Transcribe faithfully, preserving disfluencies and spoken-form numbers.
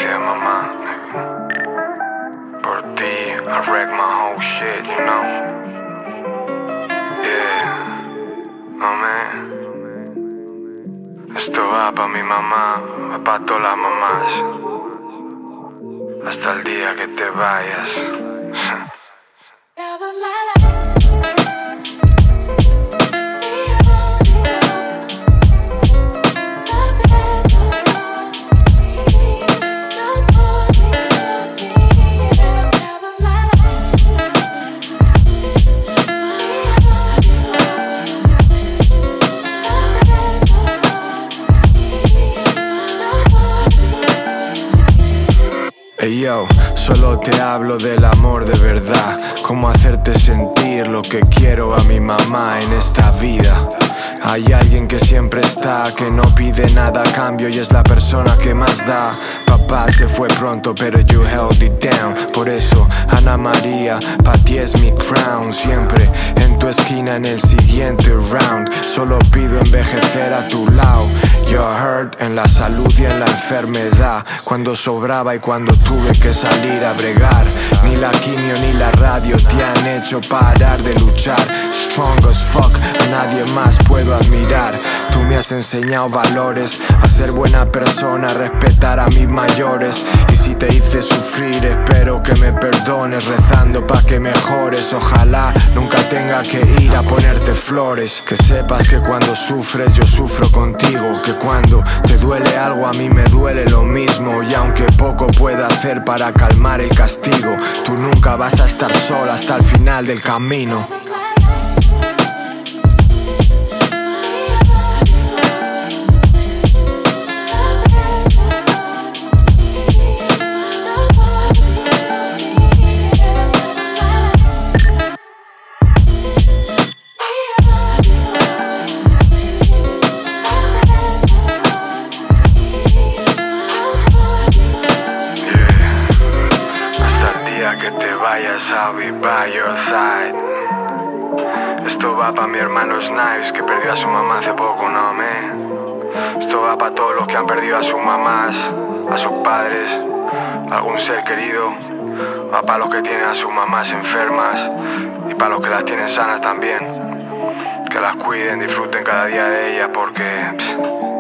Gracias, mamá. Por ti, I wreck my whole shit, you know. Yeah, oh man. Esto va pa' mi mamá, va pa' todas las mamás. Hasta el día que te vayas. Hey yo, solo te hablo del amor de verdad. Cómo hacerte sentir lo que quiero a mi mamá en esta vida. Hay alguien que siempre está, que no pide nada a cambio y es la persona que más da. Papá se fue pronto pero you held it down. Por eso Ana María, pa' ti es mi crown. Siempre en tu esquina en el siguiente round. Solo pido envejecer a tu lado. You're hurt en la salud y en la enfermedad. Cuando sobraba y cuando tuve que salir a bregar. Ni la quimio ni la radio te han hecho parar de luchar. Strong as fuck, a nadie más puedo admirar. Tú me has enseñado valores, a ser buena persona, a respetar a mis mayores. Y si te hice sufrir, espero que me perdones, rezando pa' que mejores. Ojalá nunca tenga que ir a ponerte flores. Que sepas que cuando sufres yo sufro contigo. Que cuando te duele algo a mí me duele lo mismo. Y aunque poco pueda hacer para calmar el castigo, tú nunca vas a estar sola hasta el final del camino. Que te vayas, I'll be by your side. Esto va pa' mi hermano Snipes, que perdió a su mamá hace poco, ¿no, man? Esto va pa' todos los que han perdido a sus mamás, a sus padres, a algún ser querido. Va pa' los que tienen a sus mamás enfermas y pa' los que las tienen sanas también. Que las cuiden, disfruten cada día de ellas porque... Pss,